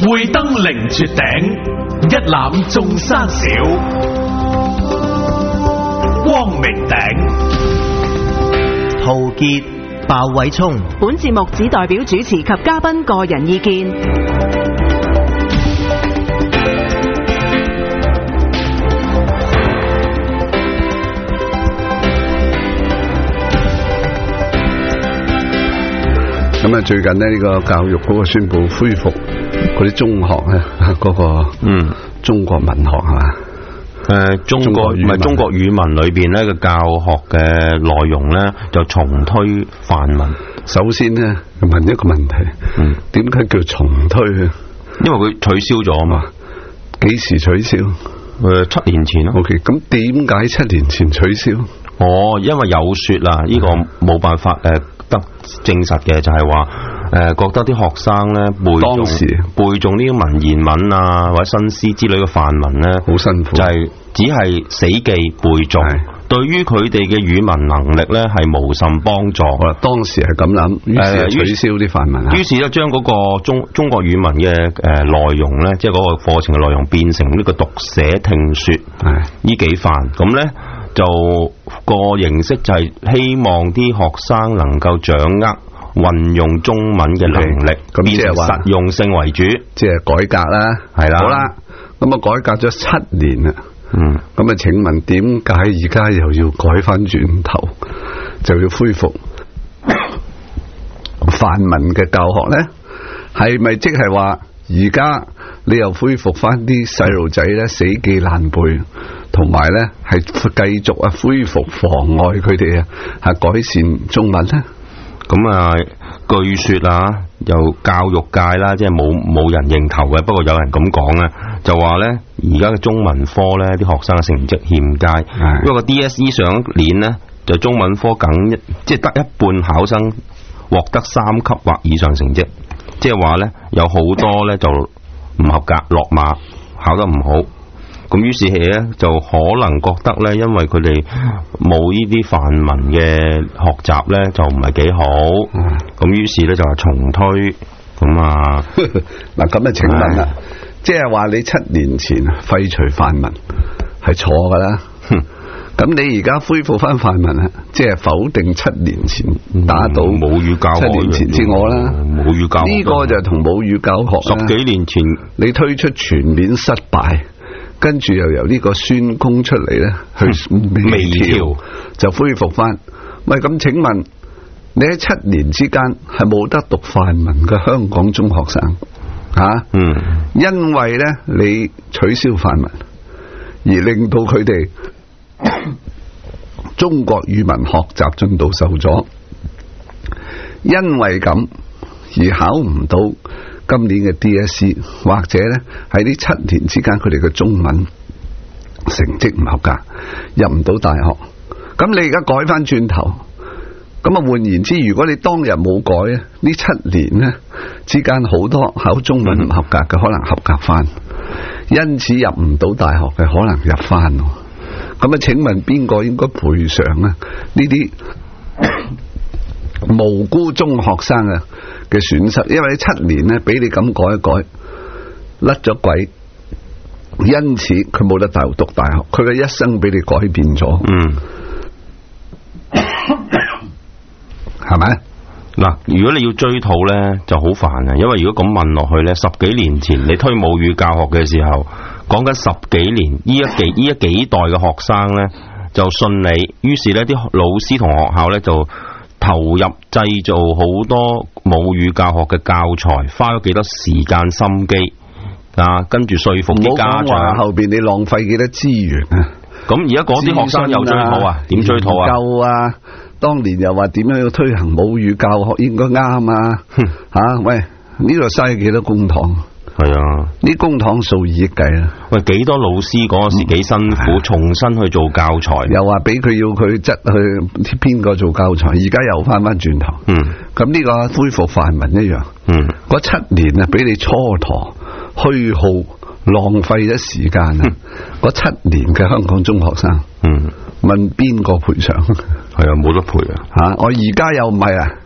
會登凌絕頂，一覽眾山小。光明頂， 陶傑、鮑偉聰。 本節目只代表主持及嘉賓個人意見。 咁啊，最近呢個教育嗰個宣布恢復嗰啲中學咧，嗰個中國文學係嘛？ 中國語文裏邊咧嘅教學嘅內容咧就重推範文。 首先咧問一個問題，點解叫重推啊？ 因為佢取消咗啊嘛。 幾時取消 ？7年前咯。 OK，咁點解7年前取消？ 因為有說啦，呢個冇辦法得證實嘅，就係話覺得啲學生咧背誦呢啲文言文啊或者新詩之類嘅範文咧好辛苦， 就係只係死記背誦，對於佢哋嘅語文能力咧係無甚幫助。 當時係咁諗，於是取消啲範文， 於是咧將嗰個中國語文嘅內容咧，即係嗰個課程嘅內容變成呢個讀寫聽說呢幾範，咁咧就個形式就係希望啲學生能夠掌握運用中文嘅能力，變成實用性為主， 即係改革啦，係啦。好啦，咁啊改革咗7年啦，咁啊請問點解而家又要改翻轉頭，就要恢復範文嘅教學咧？係咪即係話而家你又恢復翻啲細路仔咧死記爛背，同埋咧係繼續恢復妨礙佢哋係改善中文咧？ 咁啊，據說啊，由教育界啦，即係冇人認頭嘅，不過有人咁講啊，就話咧而家嘅中文科咧啲學生嘅成績欠佳，因為個 DSE 上一年咧就中文科即係得一半考生獲得3級或以上成績，即係話咧有好多咧就唔合格落馬，考得唔好。咁於是咧就可能覺得咧，因為佢哋冇呢啲範文嘅學習咧，就唔係幾好。咁於是咧就話重推。咁啊， 嗱咁啊，請問啦，即係話你7年前廢除範文係錯噶啦。咁你而家恢復翻範文啊，即係否定7年前打倒母語教學 7年前之我啦。 母語教學呢個就同母語教學 10幾年前你推出全面失敗。跟住又由呢個孫公出嚟咧，去微調就恢復翻。喂，咁請問你喺7年之間係冇得讀範文嘅香港中學生因為咧你取消範文，而令到佢哋中國語文學習進度受阻，因為咁而考唔到今年嘅 DSE， 或者咧喺呢7年之間佢哋嘅中文成績唔合格，入唔到大學。咁你而家改翻轉頭，咁啊換言之，如果你當日冇改呢7年咧之間好多考中文唔合格嘅可能合格翻，因此入唔到大學嘅可能入翻。咁啊請問邊個應該賠償啊呢啲無辜中學生嘅損失？因為7年咧俾你咁改一改，甩咗軌，因此佢冇得大學讀大學，佢嘅一生俾你改變咗，係咪？ 嗱，如果你要追討咧就好煩啊，因為如果咁問落去咧，10幾年前你推母語教學嘅時候，講緊10幾年，呢一幾代嘅學生咧就信你，於是咧啲老師同學校咧就投入製造好多母語教學嘅教材，花咗幾多時間心機啊，跟住說服啲家長， 後邊你浪費幾多資源啊？ 咁而家嗰啲學生又追討啊？點追討啊？ 夠啊！當年又話點樣要推行母語教學應該啱啊？喂，呢度嘥幾多公帑？ 係啊， 呢公帑數以億計啦。 喂，幾多老師嗰時幾辛苦，重新去做教材， 又話俾佢要佢執去邊個做教材，而家又翻轉頭。咁呢個恢復範文一樣。嗰7年啊，俾你蹉跎、虛耗、浪費咗時間啊！嗰7年嘅香港中學生，問邊個賠償？ 係啊，冇得賠啊！ 我而家又唔係啊！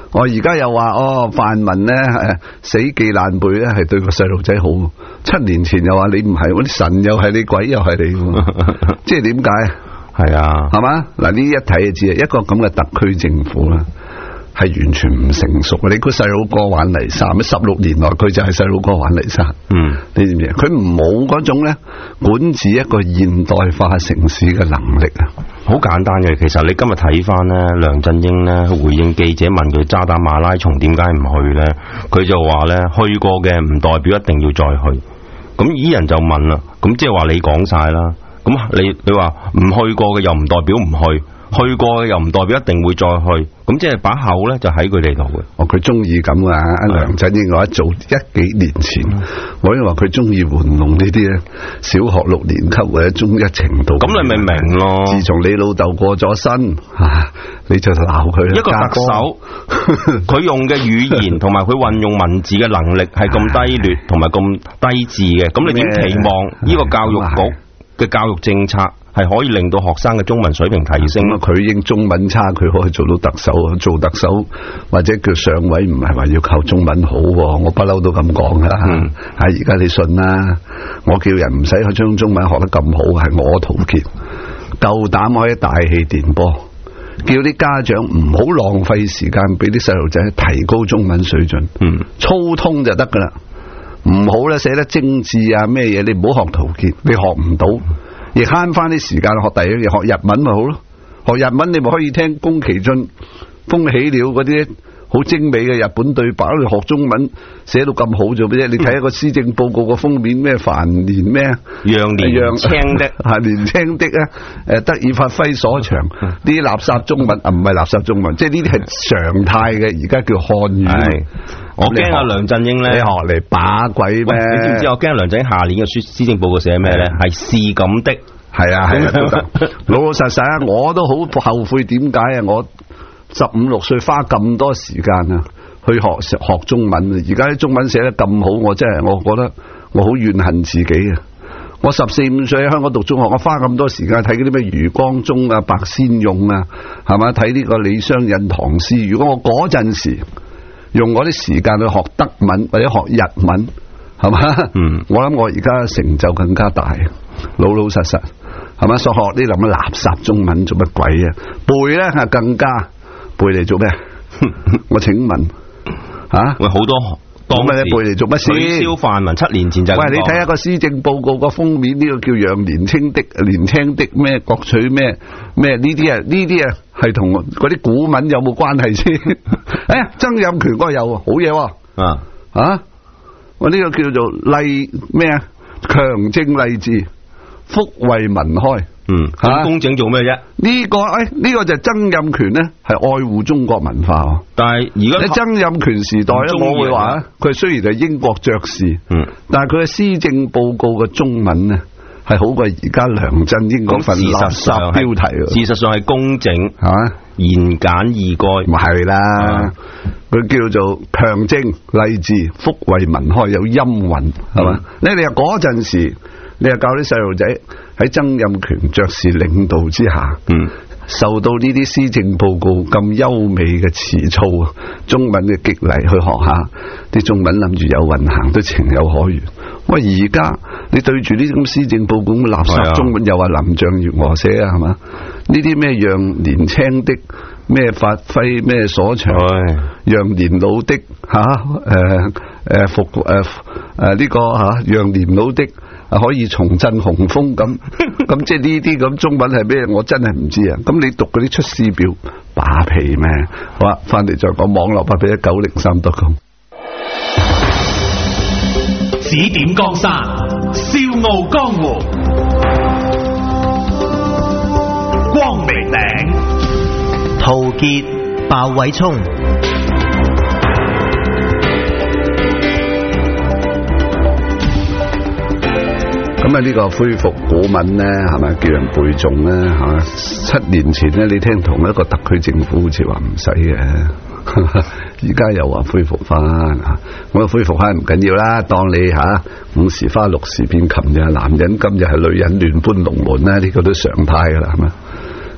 我而家又話泛民咧死記爛背咧係對個細路仔好，7年前又話你唔係，我啲神又係你，鬼又係你，即係點解？ 係啊， 係嘛？嗱呢一睇就知啊，一個咁嘅特區政府啦，係完全唔成熟。你估細佬哥玩泥沙咩？16年來佢就係細佬哥玩泥沙。你知唔知？佢冇嗰種咧管治一個現代化城市嘅能力啊！ 好簡單嘅，其實你今日睇翻咧，梁振英咧回應記者問佢渣打馬拉松點解唔去咧，佢就話咧去過嘅唔代表一定要再去。咁依人就問啦，咁即係話你講晒啦，咁你話唔去過嘅又唔代表唔去。去過嘅又唔代表一定會再去，咁即係把口咧就喺佢哋度嘅。佢中意咁啊！梁振英我一早幾年前，我已經話佢中意玩弄呢啲咧，小學6年級或者中一程度。咁你咪明咯？自從你老豆過咗身，你就鬧佢。一個特首，佢用嘅語言同埋佢運用文字嘅能力係咁低劣同埋咁低智嘅，咁你點期望呢個教育局嘅教育政策係可以令到學生嘅中文水平提升？佢應中文差，佢可以做到特首，做特首或者叫上位，唔係話要靠中文好，我不嬲都咁講噶啦。而家你信啦，我叫人唔使去將中文學得咁好，係我陶傑夠膽可以大氣電波，叫啲家長唔好浪費時間俾啲細路仔提高中文水準，粗通就得噶啦，唔好咧寫得精緻啊咩嘢，你唔好學陶傑，你學唔到。亦慳翻啲時間學第二樣嘢，學日文咪好咯。學日文你咪可以聽宮崎駿風起了嗰啲好精美嘅日本對白。你學中文寫到咁好做咩啫？你睇一個施政報告個封面咩繁年咩楊年青的係年青的啊，得以發揮所長。呢啲垃圾中文唔係垃圾中文，即係呢啲係常態嘅，而家叫漢語。我驚阿梁振英咧，你學嚟把鬼咩？你知唔知我驚梁振英下年嘅施政報告寫咩咧？係是咁的，係啊，都得。老老實實啊，我都好後悔，點解啊？我15、16歲花咁多時間啊，去學中文啊！而家啲中文寫得咁好，我真係我覺得我好怨恨自己啊！我14、15歲喺香港讀中學，我花咁多時間睇嗰啲咩余光中啊、白先勇啊，係嘛？睇呢個李商隱唐詩。如果我嗰陣時用我啲時間去學德文或者學日文，係嘛？我諗我而家成就更加大，老老實實，係嘛？所學呢咁嘅垃圾中文做乜鬼啊？背咧係更加背嚟做咩？我請問喂，好多當咩背嚟做乜先？取消泛民7年前就喂，你睇下個施政報告個封面，呢個叫讓年青的咩各取咩呢啲啊？呢啲啊係同嗰啲古文有冇關係先？哎呀，曾蔭權嗰個有好嘢我呢個叫做勵咩啊？強政勵治，福惠民開。咁工整做咩啫？呢個就係曾蔭權咧，係愛護中國文化。但係而家喺曾蔭權時代咧，我會話佢雖然係英國爵士，但係佢嘅施政報告嘅中文咧係好過而家梁振英嗰份垃圾標題。事實上係工整言簡意賅，咪係啦。佢叫做強政勵治，福惠民開，有音韻，係嘛？你話嗰陣時，你又教啲細路仔喺曾蔭權爵士領導之下，受到呢啲施政報告咁優美嘅詞藻中文嘅激勵，去學下啲中文，諗住有運行都情有可原。喂，而家你對住呢種施政報告咁垃圾中文，又話林鄭月娥寫啊，係嘛？呢啲咩讓年青的咩發揮咩所長，讓年老的呢個讓年老的可以重振雄風咁即係呢啲咁中文係咩？我真係唔知啊！咁你讀嗰啲出師表把屁咩？好啦，翻嚟再講網絡8819039.com。 指點江山，笑傲江湖，光明頂， 陶傑、鮑偉聰。 咁啊，呢個恢復古文咧，係咪叫人背誦咧？係嘛？7年前咧，你聽同一個特區政府好似話唔使嘅，而家又話恢復翻。我恢復翻唔緊要啦，當你5時花6時變，琴日係男人，今日係女人，亂搬龍門啦，呢個都常態噶啦，係嘛？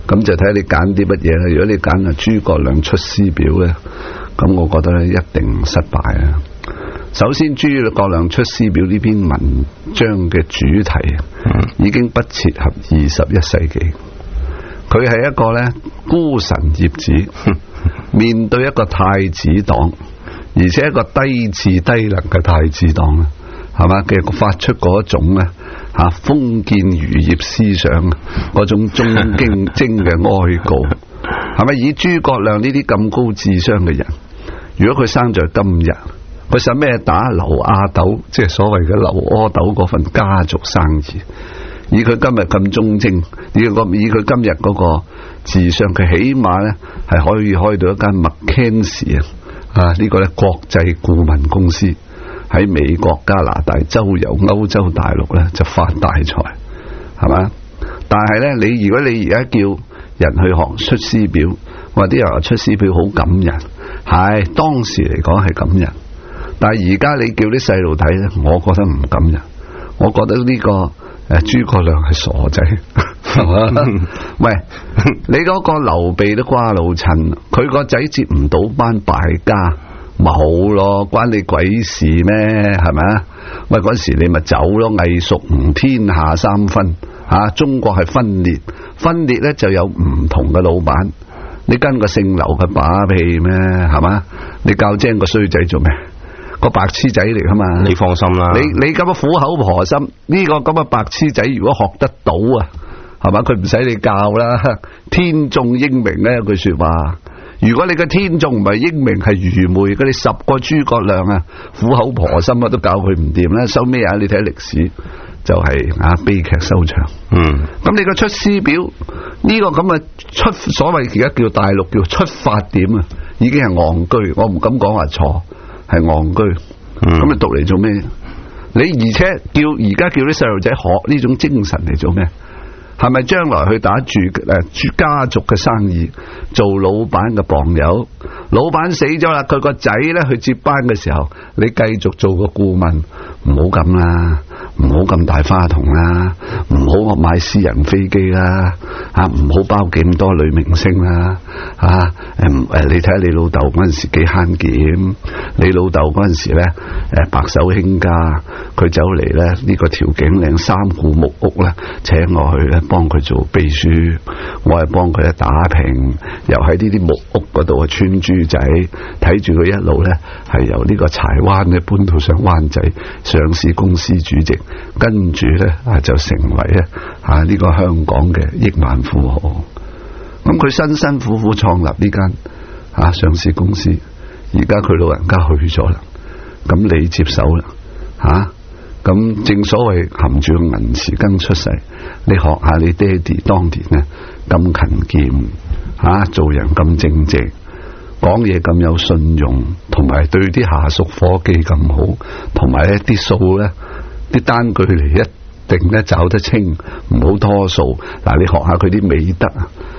咁就睇下你揀啲乜嘢啦。如果你揀啊諸葛亮出師表咧，咁我覺得咧一定失敗啊。首先，諸葛亮出師表呢篇文章嘅主題已經不切合21世紀。佢係一個咧孤臣孽子，面對一個太子黨，而且一個低智低能嘅太子黨啦，係嘛嘅發出嗰種咧封建餘孽思想嗰種中經精嘅哀告，係咪？以諸葛亮呢啲咁高智商嘅人，如果佢生在今日，佢使咩打劉阿斗，即係所謂嘅劉阿斗嗰份家族生意？以佢今日咁忠貞，以佢今日嗰個智商，佢起碼咧係可以開到一間麥肯錫呢個咧國際顧問公司，喺美國、加拿大周遊歐洲大陸咧就發大財，係嘛？但係咧，如果你而家叫人去學出師表，話啲人話出師表好感人，係當時嚟講係感人。但係而家你叫啲細路睇咧，我覺得唔感人。我覺得呢個諸葛亮係傻仔，係嘛？喂，你嗰個劉備都瓜老襯，佢個仔接唔到班敗家，冇咯，關你鬼事咩？係咪啊？喂，嗰時你咪走咯，魏蜀吳天下三分中國係分裂，分裂咧就有唔同嘅老闆，你跟個姓劉嘅把屁咩？係嘛？你教精個衰仔做咩？個白痴仔嚟噶嘛？你放心啦，你咁嘅苦口婆心，呢個咁嘅白痴仔如果學得到啊，係嘛？佢唔使你教啦，天縱英明呢一句說話。如果你嘅天縱唔係英明，係愚昧，嗰啲10個諸葛亮啊，苦口婆心啊都教佢唔掂啦。收尾啊，你睇歷史就係悲劇收場。咁你個出師表呢個咁嘅出，所謂而家叫大陸叫出發點啊，已經係戇居，我唔敢講話錯。係戇居，咁你讀嚟做咩？你而且而家叫啲細路仔學呢種精神嚟做咩？係咪將來去打住家族嘅生意，做老闆嘅傍友？老闆死咗啦，佢個仔咧去接班嘅時候，你繼續做個顧問，唔好咁啦，唔好咁大花筒啦，唔好買私人飛機啦，唔好包咁多女明星啦，你睇下你老豆嗰陣時幾慳儉，你老豆嗰陣時咧白手興家，佢走嚟咧呢個條景嶺3戶木屋咧，請我去咧幫佢做秘書，我係幫佢打平，又喺呢啲木屋嗰度穿珠仔，睇住佢一路咧係由呢個柴灣咧搬到上灣仔上市公司主席，跟住咧就成為咧呢個香港嘅億萬富豪。咁佢辛辛苦苦創立呢間上市公司，而家佢老人家去咗啦，咁你接手啦咁正所謂含住個銀匙羹出世，你學下你爹哋當年咧咁勤儉做人咁正直，講嘢咁有信用，同埋對啲下屬伙計咁好，同埋咧啲數咧啲單據嚟一定咧找得清，唔好拖數。嗱，你學下佢啲美德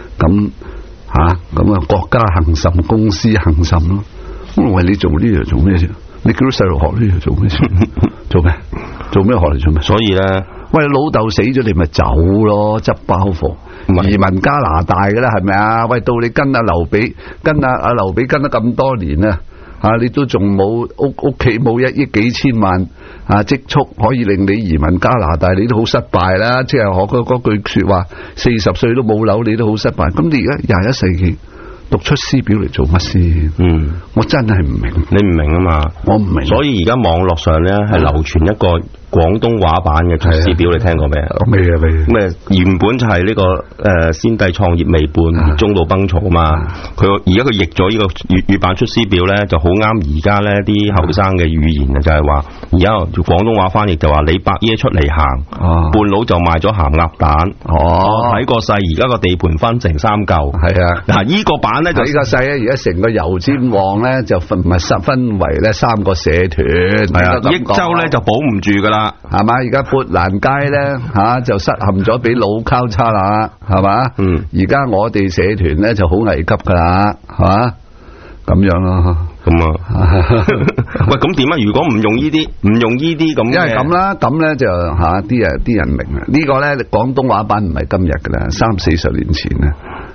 咁國家幸甚，公司幸甚咯。我話你做呢樣做咩啫？你叫啲細路學呢樣做咩啫？做咩？做咩學嚟做咩？所以咧，喂，老豆死咗，你咪走咯，執包袱移民加拿大噶啦，係咪啊？喂，到你跟阿劉備，跟阿劉備跟咗咁多年啦，你都仲冇屋企冇1億幾千萬積蓄可以令你移民加拿大，你都好失敗啦。即係學嗰句說話，40歲都冇樓，你都好失敗。咁你而家21世紀讀出師表嚟做乜先？我真係唔明。你唔明啊嘛？我唔明。所以而家網絡上咧係流傳一個廣東話版嘅出師表，你聽過未啊？未啊，未。咩原本就係呢個先帝創業未半，中道崩殂啊嘛。佢而家佢譯咗呢個粵語版出師表咧，就好啱而家咧啲後生嘅語言啊，就係話而家廣東話翻譯就話李伯爺出嚟行，半路就賣咗鹹鴨蛋。睇個勢，而家個地盤分成3嚿。係啊，嗱呢個版咧就呢個勢咧，而家成個油尖旺咧就分為咧3個社團。係啊，益州咧就保唔住噶啦。係嘛？而家砵蘭街咧就失陷咗俾老交叉啦，係嘛？而家我哋社團咧就好危急噶啦，係嘛？咁樣咯，喂，咁點啊？如果唔用呢啲咁，因為咁啦，咁咧就啲人明啊。呢個咧廣東話版唔係今日噶啦，30-40年前咧。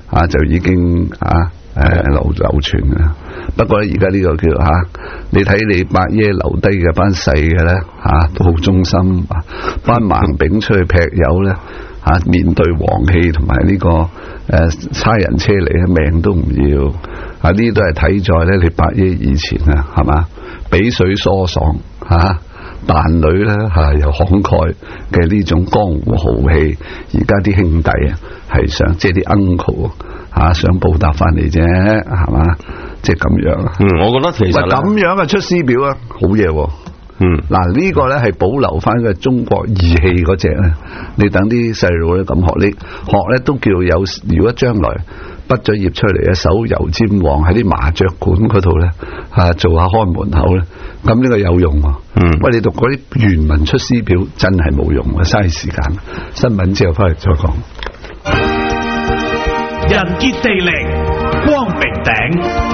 就已經流傳嘅。不過咧而家呢個叫你睇你伯爺留低嘅班細嘅咧都好忠心，班盲炳出去劈友咧面對黃氣同埋呢個差人車嚟，命都唔要。呢啲都係睇在咧你伯爺以前係嘛，比水疏爽彈女咧又慷慨嘅呢種江湖豪氣，而家啲兄弟係想即係啲 uncle 想報答翻嚟啫，係嘛，即係咁樣。 我覺得其實咁樣嘅出師表好嘢。嗱呢個咧係保留翻嘅中國義氣嗰隻咧，你等啲細路咧咁學，你學咧都叫有。如果將來畢咗業出嚟手遊尖旺喺啲麻雀館嗰度咧做下看門口咧，咁呢個有用。喂，你讀嗰啲原文出師表真係冇用，嘥時間。新聞之後翻嚟再講。 人傑地靈，光明頂。